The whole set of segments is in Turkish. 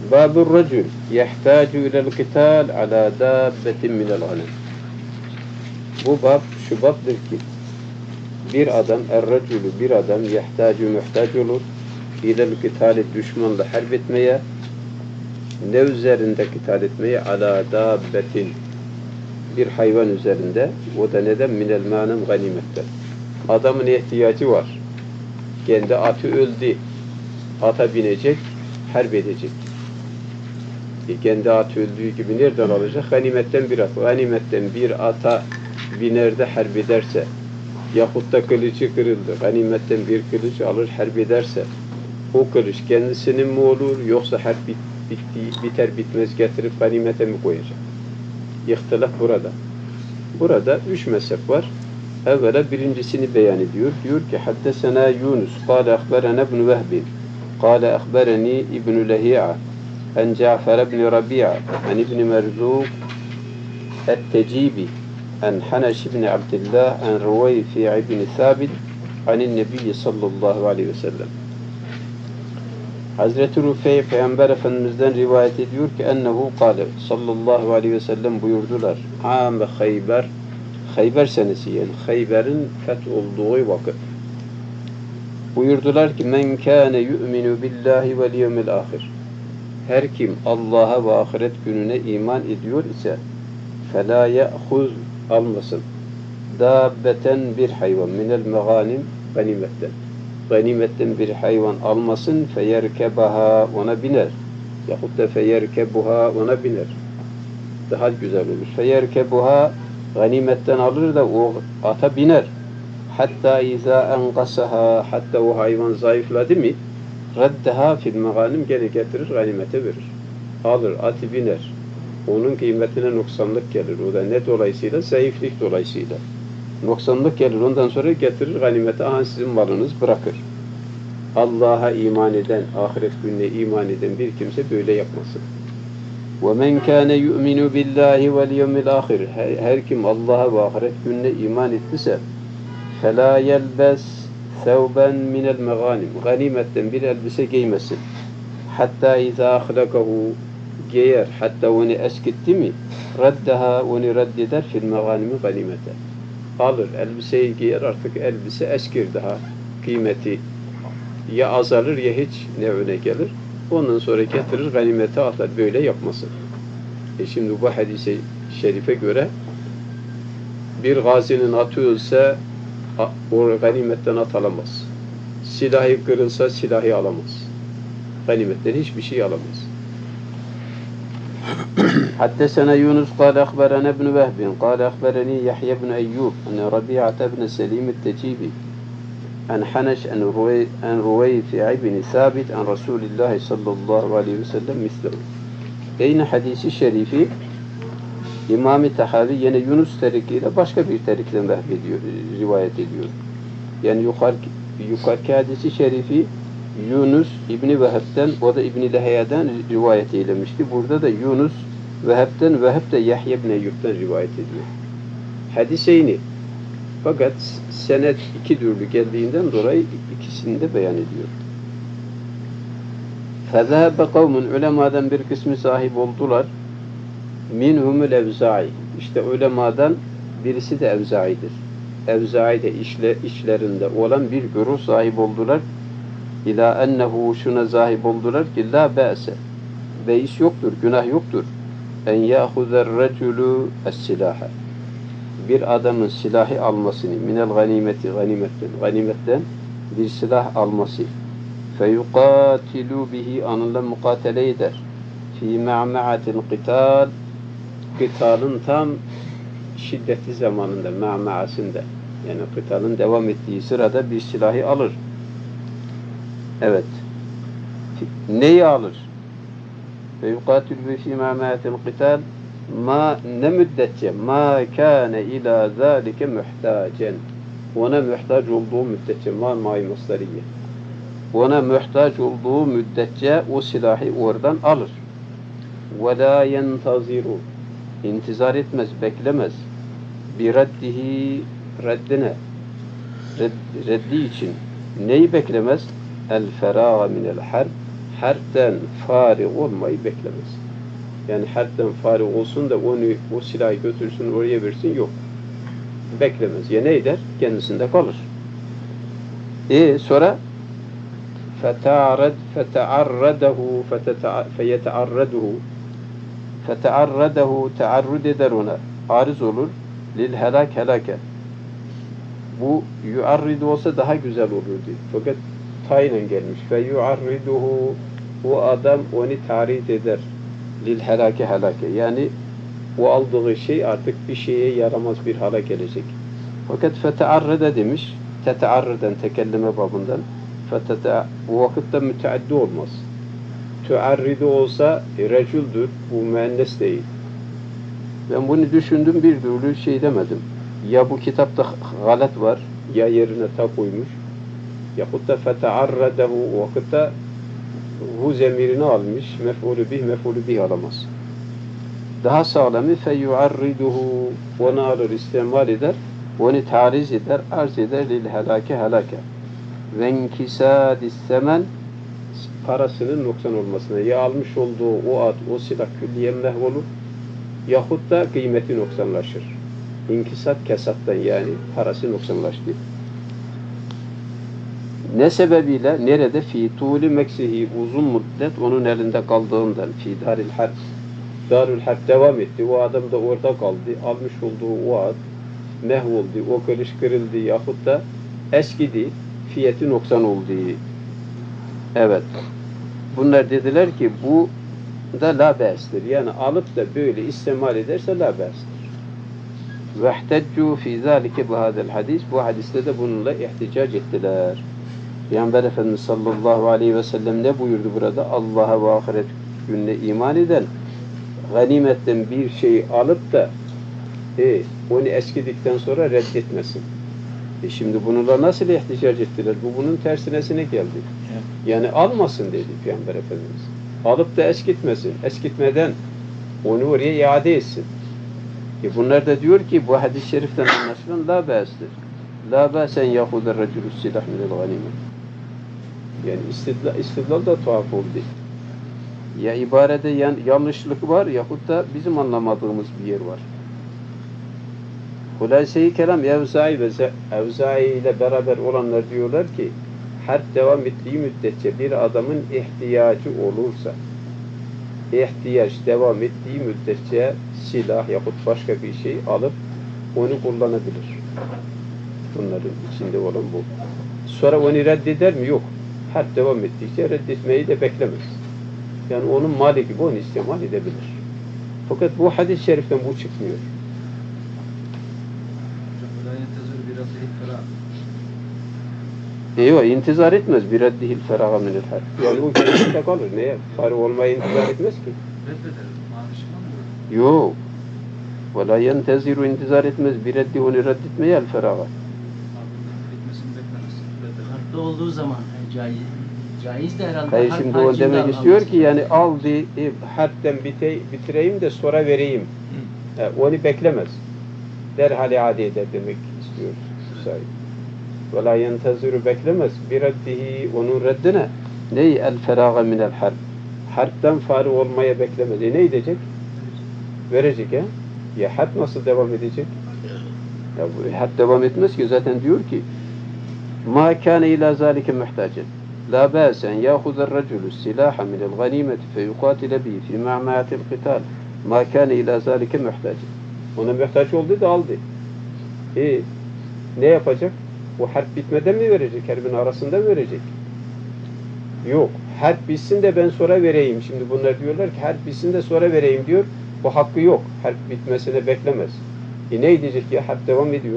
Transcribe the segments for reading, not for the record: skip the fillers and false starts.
Babur racul yehtâcu ilel kıtal ala dâbbetin minel ghanem. Bu bab şu babdır ki bir adam bir adam yehtâcu muhtaç olur ilel kıtali düşmanla harp etmeye ne üzerinde kıtal etmeye ala dâbbetin bir hayvan üzerinde o da neden minel mânem ganimetten. Adamın ihtiyacı var. Kendi atı öldü. Ata binecek, harp edecek. Kendi atı öldüğü gibi nereden alacak? Ganimetten bir at. Ganimetten bir ata biner de harp ederse, yahut da kılıcı kırıldı, ganimetten bir kılıç alır harp ederse, o kılıç kendisinin mi olur, yoksa harp biter bitmez getirip ganimete mi koyacak? İhtilaf burada. Burada 3 mezhep var. Evvela birincisini beyan ediyor. Diyor ki haddesena Yunus, kâle akberena ibn Vehbin, kâle akbereni ibn Lehi'a, en Cafer ibn Rabi'a, en ibn Merzuk et-Tecibi, en Haneş ibn Abdillah, en Ruveyfi ibn Thabit, anin Nebiyyi sallallahu aleyhi ve sellem. Hazreti Rufey Peygamber Efendimiz'den rivayet ediyor ki ennehu kâle sallallahu aleyhi ve sellem buyurdular. Âme Khayber, Khayber senesi yani Khayber'in feth olduğu vakit. Buyurdular ki men kâne yu'minu billahi vel yevmil âhir. Her kim Allah'a ve ahiret gününe iman ediyor ise felâ ye'huz almasın. Dâbbeten bir hayvan minel meganim ganimetten. Ganimetten bir hayvan almasın feyerkebaha ona biner. Yahut da feyerkebuha ona biner. Daha güzel olur. Feyerkebuha ganimetten alır da o ata biner. Hatta izâ enqasaha hatta o hayvan zayıfladı mı reddeha fil meganim geri getirir ganimete verir. Alır atı biner. Onun kıymetine noksanlık gelir. O da ne dolayısıyla? Zayıflık dolayısıyla. Noksanlık gelir. Ondan sonra getirir ganimete. Aha sizin malınız bırakır. Allah'a iman eden, ahiret gününe iman eden bir kimse böyle yapmasın. وَمَنْ كَانَ يُؤْمِنُ بِاللّٰهِ وَالْيَوْمِ الْآخِرِ Her kim Allah'a ve ahiret gününe iman ettiyse فَلَا يَلْبَسْ ثَوْبًا مِنَ الْمَغَانِمِ Ganimetten bir elbise giymesin. Hatta اِذَا أَخْلَقَهُ giyer, hatta onu eskitti mi reddeha onu reddeder fil meganimi ganimete. Alır, elbiseyi giyer, artık elbise eskir daha. Kıymeti ya azalır ya hiç ne öne gelir. Ondan sonra getirir ganimete atar. Böyle yapmasın. Şimdi bu hadise şerife göre bir gazinin atı ölse o ganimetten at alamaz. Silahı kırılsa silahı alamaz. Ganimetten hiçbir şey alamaz. حدثنا يونس قال أخبرنا ابن وهب قال أخبرني يحيى بن أيوب أن ربيعة بن سليم التجيبي عن حنش عن رويفع بن ثابت عن رسول الله صلى الله عليه وسلم مثله. Yine hadisi şerifi İmam-ı Tahavi yine Yunus terikiyle başka bir terikle rivayet ediyor. Yani yukarıki hadisi şerifi Yunus İbni Veheb'den, o da İbni Lehiye'den rivayet eylemişti. Burada da Yunus Veheb'den, Veheb de Yahya ibn Eyyub'den rivayet ediyor. Hadis-eyni. Fakat senet iki türlü geldiğinden dolayı ikisini de beyan ediyor. فَذَهَبَ قَوْمٌ Ulemadan bir kısmı sahip oldular. مِنْهُمُ الْاَوْزَعِ İşte ulemadan birisi de Evza'idir. Evza'i de işlerinde olan bir güruh sahip oldular. İlâ ennehu şuna sahip oldular ki la be'se beis yoktur, günah yoktur. En yâhuzer reculu es-silâhe bir adamın silahı almasını minel ganimetten bir silah alması feyukatilu bihi anınla mukatele eder fi ma'ma'atil kıtalın tam şiddetli zamanında ma'ma'asında yani kıtalın devam ettiği sırada bir silahı alır. Evet. Neyi alır? Ve yukatil bi fi ma'ma'atil qital ne müddetçe ma kana ila zalike muhtacen. Ona muhtaç olduğu müddetçe ma'ma'yı masdariye. Ona muhtaç olduğu müddetçe o silahı oradan alır. Ve la yentaziru. İntizar etmez, beklemez. Bi reddihi reddine. Reddi için neyi beklemez? El-feraga minel harb harpten fârig olmayı beklemez. Yani harpten fârig olsun da o silahı götürsün oraya versin, yok. Beklemez. Ya ne eder? Kendisinde kalır. Sonra فَتَعَرَّدَهُ tearrud eder ona. Arız olur. Lil helake. Bu yuarridu olsa daha güzel olurdu. Fakat tayinen gelmiş. Feyuarriduhu, o adam onu tarid eder. Lil helake. Yani o aldığı şey artık bir şeye yaramaz bir hale gelecek. Fakat fetearrede demiş. Tetearreden, tekelleme babından. Bu vakitte müteaddi olmaz. Tuarridu olsa recüldür. Bu müennes değil. Ben bunu düşündüm, bir türlü şey demedim. Ya bu kitapta galet var, ya yerine ta koymuş. Yahut da fetearredehu, o vakitte hu zemirini almış, mef'ulü bih alamaz. Daha sağlamı feyuarriduhu, onu alır, istimal eder, onu tariz eder, arz eder lil helake. Ve inkisâdis semen, parasının noksan olmasına, ya almış olduğu o silah külliyen mehvolur, yahut da kıymeti noksanlaşır. İnkisat kesattan, yani parası noksanlaştı. Ne sebebiyle? Nerede? Fî tûli meksihi, uzun müddet onun elinde kaldığından. Fî daril harp. Darül harp devam etti. O adam da orada kaldı. Almış olduğu o at mehvoldu. O kılıç kırıldı yahut da eskidi. Fiyatı noksan oldu. Evet. Bunlar dediler ki bu da la be'stir. Yani alıp da böyle istimal ederse la be'stir. وَاحْتَجُّوا فِي ذَٰلِكَ بِهَذَا الْحَدِيثِ, bu hadiste de bununla ihticac ettiler. Peygamber Efendimiz sallallahu aleyhi ve sellem ne buyurdu burada? Allah'a ve ahiret gününe iman eden, ganimetten bir şey alıp da onu eskidikten sonra reddetmesin. Şimdi bununla nasıl ihticac ettiler? Bu bunun tersinesine geldi. Yani almasın dedi Peygamber Efendimiz. Alıp da eskitmesin. Eskitmeden onu oraya iade etsin. Bunlar da diyor ki bu hadis-i şeriften anlaşılan la ba'stir. La ba'sen yahuder reculus silah minel ganime. Yani istidlal da tuhaf oldu. Ya ibarede yanlışlık var yahut da bizim anlamadığımız bir yer var. Hulâse-i kelam Evzai ile beraber olanlar diyorlar ki harp devam ettiği müddetçe bir adamın ihtiyacı olursa, ihtiyaç devam ettiği müddetçe silah yahut başka bir şey alıp onu kullanabilir. Bunların içinde olan bu. Sonra onu reddeder mi? Yok. Harp devam ettikçe reddetmeyi de beklemez. Yani onun mali gibi onu istimal edebilir. Fakat bu hadis-i şeriften bu çıkmıyor. Yok, intizar etmez. Bir reddihil feraga minel harp. Yani o kendisinde kalır. Neye? Farı olmayı intizar etmez ki. Yok. Ve la yenteziru, intizar etmez. Bir reddi onu reddetmeye el feraga. Harpta olduğu zaman caiz de herhalde. Hayır, şimdi o demek istiyor ki yani aldı, harpten bitireyim de sonra vereyim. Onu beklemez. Derhal iade eder demek istiyor sahip. Ve la yenteziru, beklemez. Bir reddihi, onun reddine. Ney el feraga minel harp. Harpten fari olmaya beklemez. Ne edecek? Verecek he? Ya harp nasıl devam edecek? Ya bu harp devam etmez ki, zaten diyor ki ma kâne ilâ zâlike muhtâcen la bâsen yâhuzar raculu silâha minel ganîmeti feyukâtile bihi fî ma'mâtil qitâl ma kâne ilâ zâlike muhtâcen. Ona muhtaç oldu da aldı. Ne yapacak? O harp bitmeden mi verecek? Harbin arasında mı verecek? Yok. Harp bitsin de ben sonra vereyim. Şimdi bunlar diyorlar ki harp bitsin de sonra vereyim diyor. Bu hakkı yok. Harp bitmesine beklemez. Ne edecek ya? Harp devam ediyor.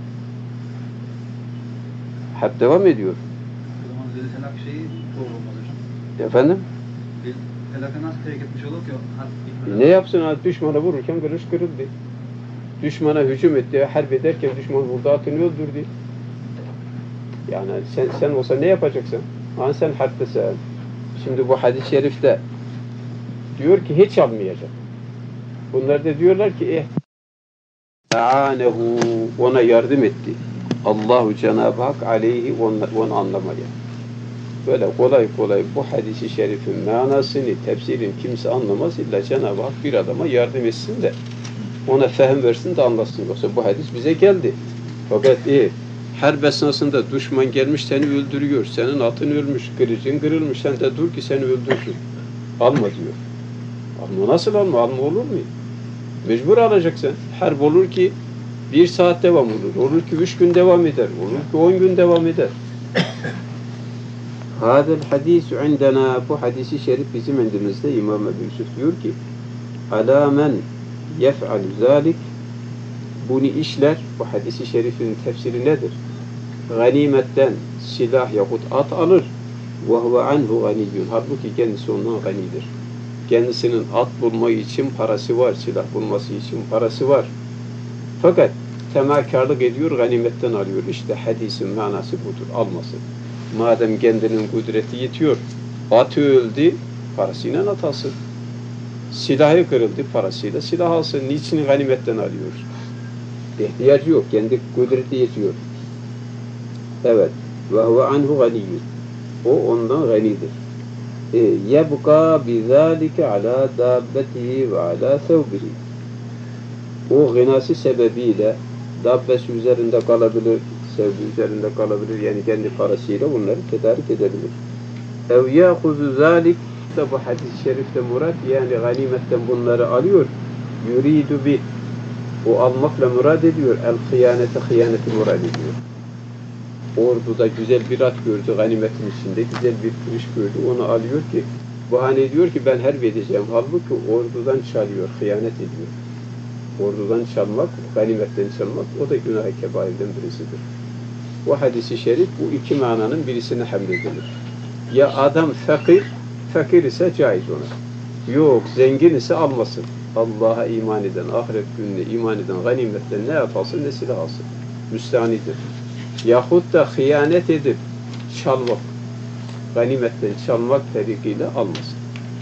Harp devam ediyor. O zaman zeli helak şeyi doğru olmaz hocam. Efendim? Helaka nasıl terk etmiş olur ki harp bitmeden? Ne yapsın? Düşmana vururken kılıç kırıldı. Düşmana hücum etti. Harp ederken düşman vurdu, atını öldürdü. Yani sen olsa ne yapacaksın? Hani sen harptesin. Şimdi bu hadis-i şerifte diyor ki hiç almayacak. Bunlar da diyorlar ki ta'anehu, ona yardım etti. Allahu Cenab-ı Hak aleyhi, onu anlamaya. böyle kolay kolay bu hadisi şerifin manasını, tefsirini kimse anlamaz. İlla Cenab-ı Hak bir adama yardım etsin de ona fehim versin de anlasın. Yoksa bu hadis bize geldi. Fakat harp esnasında düşman gelmiş seni öldürüyor. Senin atın ölmüş, kılıcın kırılmış. Sen de dur ki seni öldürsün. Alma diyor. Alma nasıl alma? Alma olur mu? Mecbur alacaksın. Harp olur ki 1 saat devam olur. Olur ki 3 gün devam eder. Olur ki 10 gün devam eder. Hadel hadisu indena, bu hadisi şerif bizim indimizde İmam Ebu Yusuf diyor ki alâ men yef'alü zâlik, bunu işler. Bu hadisi şerifin tefsiri nedir? Ganimetten silah yahut at alır. Ve huve anhu ganiyyun. Halbuki kendisi ondan ganidir. Kendisinin at bulmayı için parası var. Silah bulması için parası var. Fakat temelkarlık ediyor, ganimetten alıyor. İşte hadisin manası budur. Almasın. Madem kendinin kudreti yetiyor, atı öldü, parasıyla at alsın. Silahı kırıldı, parasıyla silah alsın. Niçin ganimetten alıyor? İhtiyacı yok, kendi kudreti yetiyor. Evet. Ve huve anhu ganiyyun. O ondan ganidir. Yebqa bizalike ala dabbetihi ve ala thawbihi. O gınası sebebiyle dabbesi üzerinde kalabilir, sevgi üzerinde kalabilir. Yani kendi parasıyla bunları tedarik edebilir. Ev yâhuzu zâlik, da bu hadis-i şerifte murat, yani ganimetten bunları alıyor. Yuridu bih. O almakla murad ediyor. Hıyaneti murad ediyor. Orduda güzel bir at gördü, ganimetin içinde güzel bir kılıç gördü, onu alıyor ki bahane diyor ki ben harp edeceğim. Halbuki ordudan çalıyor, hıyanet ediyor. Ordudan çalmak, ganimetten çalmak, o da günah-ı kebairden birisidir. Bu hadisi şerif bu iki mananın birisine hamledilir. Ya adam fakir ise caiz ona. Yok, zengin ise almasın. Allah'a iman eden, ahiret gününe iman eden ganimetten ne yapalsın ne silah alsın. Müstanidir. Yahut da hıyanet edip çalmak, ganimetten çalmak tarikiyle almasın.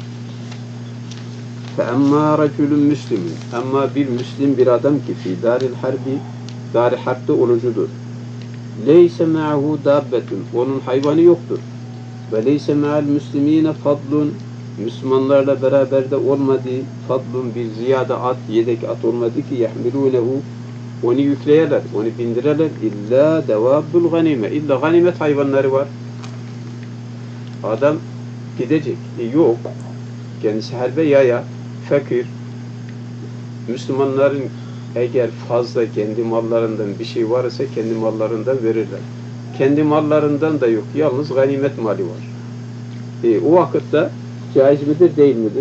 فَاَمَّا رَجُلٌ مُسْلِمٌ, ama bir Müslim bir adam ki fi daril harbi, dar-ı harpte olucudur. Leyse ma'hu dabbetun, onun hayvanı yoktur. Ve leyse ma'al müslimine fadlun, Müslümanlarla beraber de olmadı, fadlun bir ziyade at, yedek at olmadı ki yahmilunehu, onu yükleyeler, onu bindireler. İlla devabbul ganime, illa ganimet hayvanları var. Adam gidecek. Yok. Kendisi harbe yaya, fakir. Müslümanların eğer fazla kendi mallarından bir şey varsa kendi mallarından verirler. Kendi mallarından da yok. Yalnız ganimet mali var. O vakitte caiz midir, değil midir?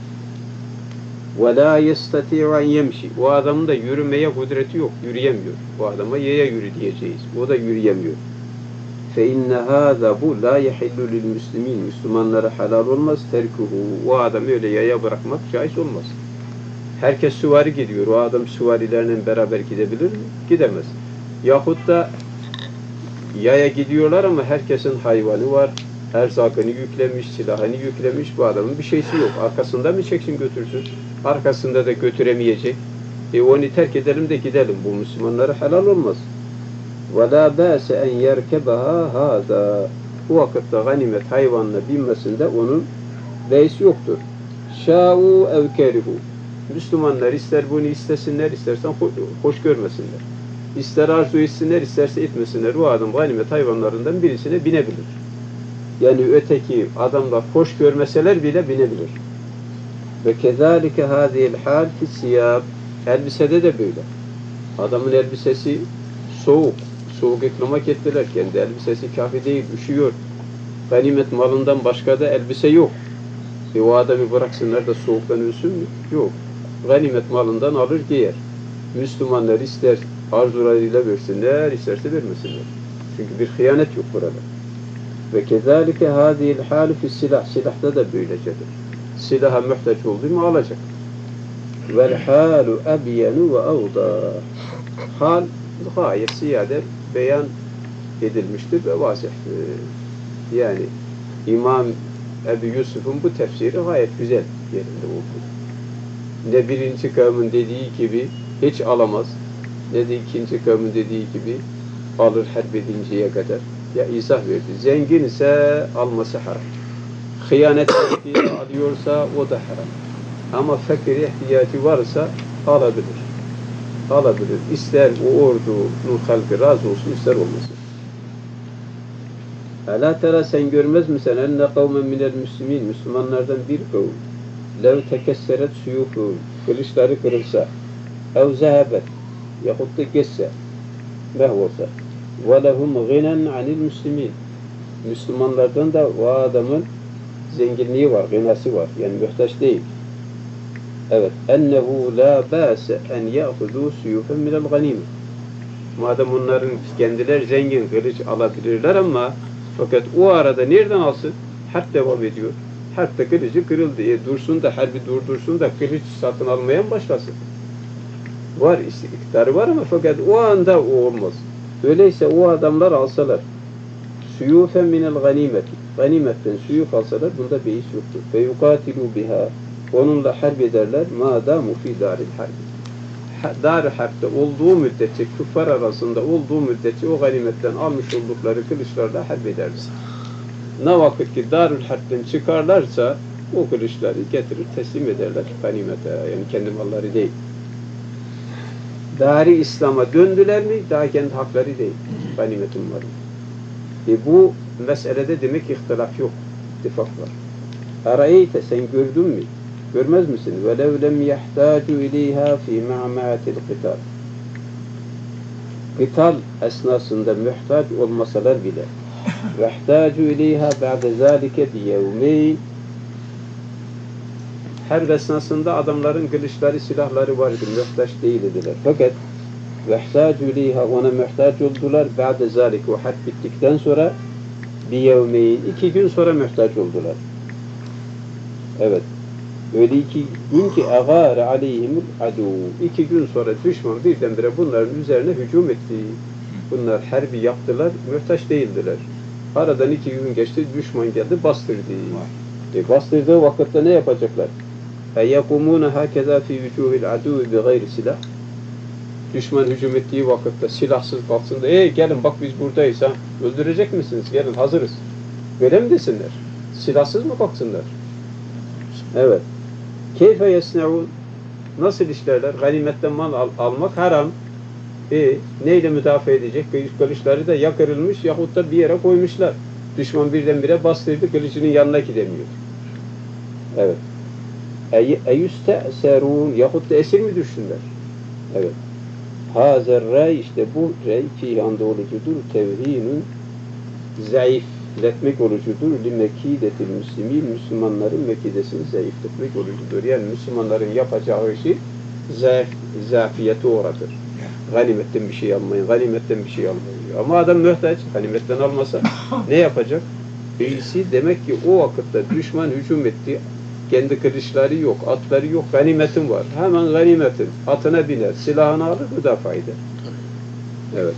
وَلَا يَسْتَطِيعُ اَنْ يَمْشِ, o adamın da yürümeye kudreti yok. Yürüyemiyor. Bu adama yaya yürü diyeceğiz. O da yürüyemiyor. فَاِنَّ هَذَا bu la يَحِلُّ لِلْمُسْلِمِينَ, Müslümanlara halal olmaz. Terkuhu, o adamı öyle yaya bırakmak caiz olmaz. Herkes süvari gidiyor. O adam süvarilerle beraber gidebilir mi? Gidemez. Yahut da yaya gidiyorlar ama herkesin hayvanı var. Erzakını yüklemiş, silahını yüklemiş. Bu adamın bir şeysi yok. Arkasında mı çeksin götürsün? Arkasında da götüremeyecek. Onu terk edelim de gidelim. Bu Müslümanlara helal olmaz. وَلَا بَاسَ اَنْ يَرْكَبَهَا هَذَا, bu vakitte ganimet hayvanına binmesinde onun beis yoktur. شَاءُوا اَوْ كَرِهُ, Müslümanlar ister bunu istesinler, istersen hoş görmesinler. İster arzu etsinler, isterse etmesinler. Bu adam ganimet hayvanlarından birisine binebilir. Yani öteki adamlar hoş görmeseler bile binebilir. Ve kezalike hâzihil hâl fissiyâb, elbisede de böyle. Adamın elbisesi soğuk. Soğuk iklamak ettiler. Kendi elbisesi kafi değil, üşüyor. Ganimet malından başka da elbise yok. O adamı bıraksınlar da soğuktan ölsün mü? Yok. Ganimet malından alır giyer. Müslümanlar ister arzularıyla versinler, isterse vermesinler. Çünkü bir hıyanet yok burada. Ve kezalike hâzihil hâlü fissilah, silahta da böylecedir. Silaha muhtaç olduğu mu alacak. Vel hâlu ebyenu ve avda. Hal gayet ziyade beyan edilmiştir ve vasihtir. Yani İmam Ebu Yusuf'un bu tefsiri gayet güzel yerinde oldu. Ne birinci kavmin dediği gibi hiç alamaz, ne de ikinci kavmin dediği gibi alır harp edinceye kadar. Ya izah verdi. Zengin ise alması haram. Hıyanet ettiği alıyorsa o da haram. Ama fakir ihtiyacı varsa alabilir. Alabilir. İster o ordunun halkı razı olsun, ister olmasın. Ela tera sen görmez misin? Enne kavmen minel müslimin. Müslümanlardan bir kavim. Lev tekesseret suyufu. Kılıçları kırılsa. Ev zehebet. Yahut da geçse. Mehvolsa. Ve lehum ginen anil müslimin. Müslümanlardan da o adamın zenginliği var, gınası var. Yani muhtaç değil. Evet. Ennehu la ba'se en ya'hudu suyufen minel ganime. Madem onların kendileri zengin, kılıç alabilirler ama fakat o arada nereden alsın? Harp devam ediyor. Harpte kılıcı kırıldı. Dursun da, harbi durdursun da kılıç satın almayan başkasın. Var, iktidarı var ama fakat o anda o olmaz. Öyleyse o adamlar alsalar suyufen minel ganimeti. Ganimetten suyuf alsalar bunda beis yoktur. Ve yukatilu biha. Onunla harp ederler. Madamu fi daril harbi. Dar-ı harpte olduğu müddetçe, küffar arasında olduğu müddetçe o ganimetten almış oldukları kılıçlarla harp ederler. Ne vakit ki darül harpten çıkarlarsa o kılıçları getirir teslim ederler ganimete. Yani kendi malları değil. Dari İslam'a döndüler mi? Daha kendi hakları değil. Ganimetin var. Bu meselede demek ihtilaf yok. İttifak var. Arayte sen gördün mü? Görmez misin? وَلَوْ لَمْ يَحْتَاجُ اِلَيْهَا فِي مَعْمَعَةِ الْقِتَالِ Kıtal esnasında muhtaç olmasalar bile وَاحْتَاجُ اِلَيْهَا بَعْدَ ذَٰلِكَ بِيَوْمَيْنِ Harp esnasında adamların kılıçları, silahları vardı. Muhtaç değildiler. Fakat وَاحْتَاجُ اِلَيْهَا ona muhtaç oldular. بَعْدَ ذَٰلِكَ o harp bittikten sonra بِيَوْمَيْنِ 2 gün sonra muhtaç oldular. Evet. Öyle 2 gün ki اَغَارَ عَلَيْهِمُ الْعَدُوُ 2 gün sonra düşman birdenbire bunların üzerine hücum etti. Bunlar harbi yaptılar, muhtaç değildiler. Aradan 2 gün geçti, düşman geldi, bastırdı. Bastırdığı vakitte ne yapacaklar? اَيَقُمُونَ هَكَذَا فِي وُجُوهِ الْعَدُوِ بِغَيْرِ silah. Düşman hücum ettiği vakitte silahsız kalsın da gelin bak biz buradayız ha, öldürecek misiniz? Gelin hazırız. Böyle mi desinler? Silahsız mı kalksınlar? Evet. Keyfe yesne'un nasıl işlerler? Ganimetten mal almak haram. Neyle müdafaa edecek? Kılıçları da ya kırılmış yahut da bir yere koymuşlar. Düşman birdenbire bastırdı, kılıcının yanına gidemiyor. Evet. Eyüste'serun yahut da esir mi düşsünler? Evet. Hazer rey işte bu rey fihanda olucudur. Tevhinun zayıfletmek olucudur. Limekidetil müslimin Müslümanların mekidesini zayıfletmek olucudur. Yani Müslümanların yapacağı işi zafiyete uğratır. Ganimetten bir şey almayın, ganimetten bir şey almayın. Ama adam mühtaç, ganimetten almasa ne yapacak? İyisi demek ki o vakitte düşman hücum etti. Kendi kılıçları yok, atları yok, ganimetin var. Hemen ganimetin atına biner, silahını alır, müdafaa eder. Evet.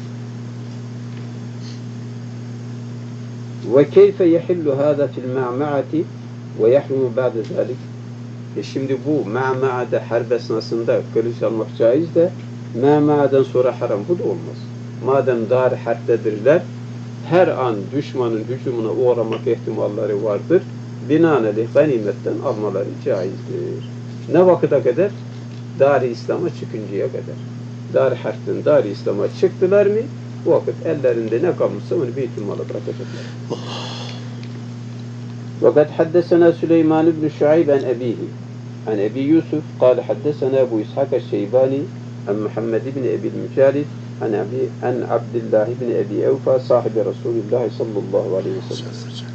Ve keyfe yehillu hâzâ fil ma'ma'ati ve yahrumu ba'de zâlik. Şimdi bu ma'ma'ada harp esnasında kılıç almak caiz de ma'ma'adan sonra haram. Bu da olmaz. Madem dar harptedirler, her an düşmanın hücumuna uğramak ihtimalleri vardır. Binaenaleyh ganimetten almaları caizdir. Ne vakıta kadar? Dar-ı İslam'a çıkıncaya kadar. Dar harpten Dar-ı İslam'a çıktılar mı? O vakit ellerinde ne kalmışsa onu Beytülmal'a bırakacaklar. وقد حدثنا سليمان بن شعيب عن أبيه عن أبي يوسف قال حدثنا أبو إسحاق الشيباني عن محمد بن أبي المجالد عن عبد الله بن أبي أوفى صاحب رسول الله صلى الله عليه وسلم.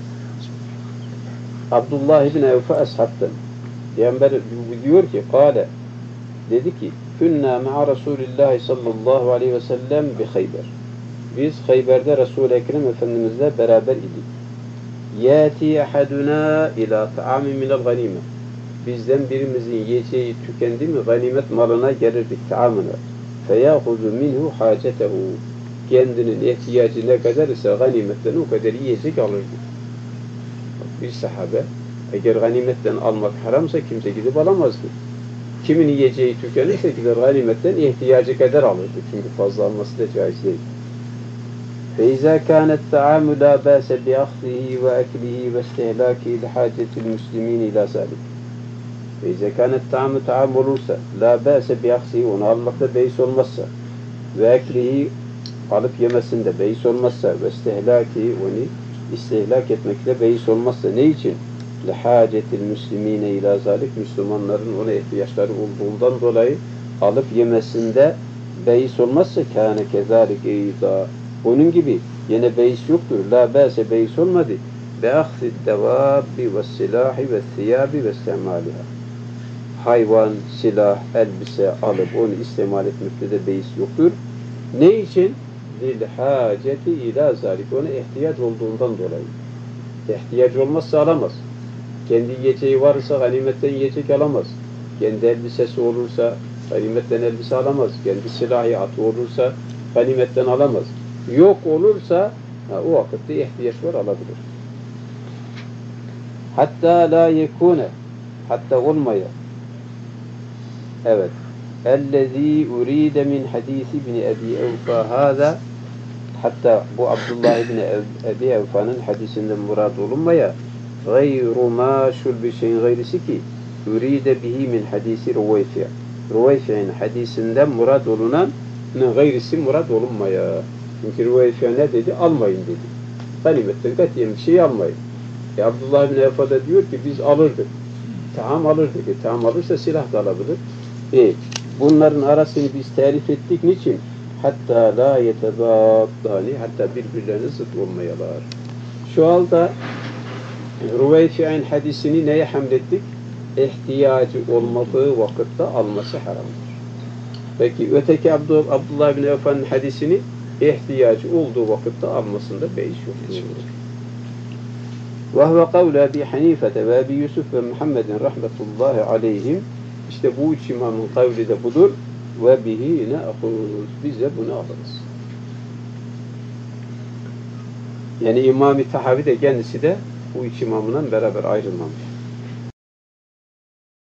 Abdullah ibn Evfa ashabtan. Peygamber diyor ki, kâle, dedi ki, künna ma'a Resulillah sallallahu aleyhi ve sellem bi Khayber. Biz Khayber'de Resul-i Ekrem Efendimizle beraber idik. Yâti ahaduna ila ta'amin minel ganime. Bizden birimizin yiyeceği tükendi mi ganimet malına gelirdik, ta'amına. Feyâhuzu minhu hacetehu. Kendinin ihtiyacı ne kadar ise ganimetten o kadar yiyecek alırdı. Bir sahabe, eğer ganimetten almak haramsa kimse gidip alamazdı. Kimin yiyeceği tükenirse gider ganimetten ihtiyacı kadar alırdı. Çünkü fazla alması da caiz değil. فإذا كان الطعام لا بأس بأخذه وأكله واستهلاكه لحاجة المسلمين إلى ذلك. فإذا كان الطعام طعام olursa la ba'se bi'aksihi onu almakta beis olmazsa ve eklihi alıp yemesinde beis olmazsa ve istehlaki onu istihlak etmekle beis olmazsa ne için? Lihacetil müslimine ila zalik Müslümanların ona ihtiyaçları olduğundan dolayı alıp yemesinde beis olmazsa kâne kezâlik eyda onun gibi yine beis yoktur. La ba'se beis olmadı. Be'akhzid devâbbi ve silâhi ve thiyâbi ve istemâliha hayvan, silah, elbise alıp onu istemal etmekte de beis yoktur. Ne için? Lil haceti ila zalik. Ona ihtiyaç olduğundan dolayı. İhtiyaç olmazsa alamaz. Kendi yiyeceği varsa ganimetten yiyecek alamaz. Kendi elbisesi olursa ganimetten elbise alamaz. Kendi silahı atı olursa ganimetten alamaz. Yok olursa o vakitte ihtiyaç var alabilir. Hatta la yekune hatta olmaya evet. Ellezî urîde min hadîsi ibn Ebi Evfa hâzâ hatta bu Abdullah ibn Ebi Evfa'nın hadisinden murad olunmaya gayru mâşul bir şeyin gayrisi ki urîde bihi min hadisi Ruveyfi. Ruveyfi'nin hadisinden murad olunanın gayrisi murad olunmaya. Çünkü Ruveyfi ne dedi? Almayın dedi. Ganimetten katiyen bir şey almayın. Abdullah ibn Evfa da diyor ki biz alırdık. Taham alırdık. Taham alırsa silah da alabilir. Bunların arasını biz tarif ettik. Niçin? Hatta la yetebâddâni hatta birbirlerine zıt olmayalar. Şu halde Ruveyfi'nin hadisini neye hamlettik? İhtiyacı olmadığı vakitte alması haramdır. Peki öteki Abdullah bin Evfa'nın hadisini ihtiyacı olduğu vakitte almasında beis yoktur. وَهُوَ قَوْلَ Ebi Hanifete ve Ebi Yusuf ve Muhammedin rahmetullahi aleyhim işte bu üç imamın kavli de budur. Ve bihi ne'khuz. Biz de bunu alırız. Yani İmam-ı Tahavi de kendisi de bu üç imamla beraber ayrılmamış.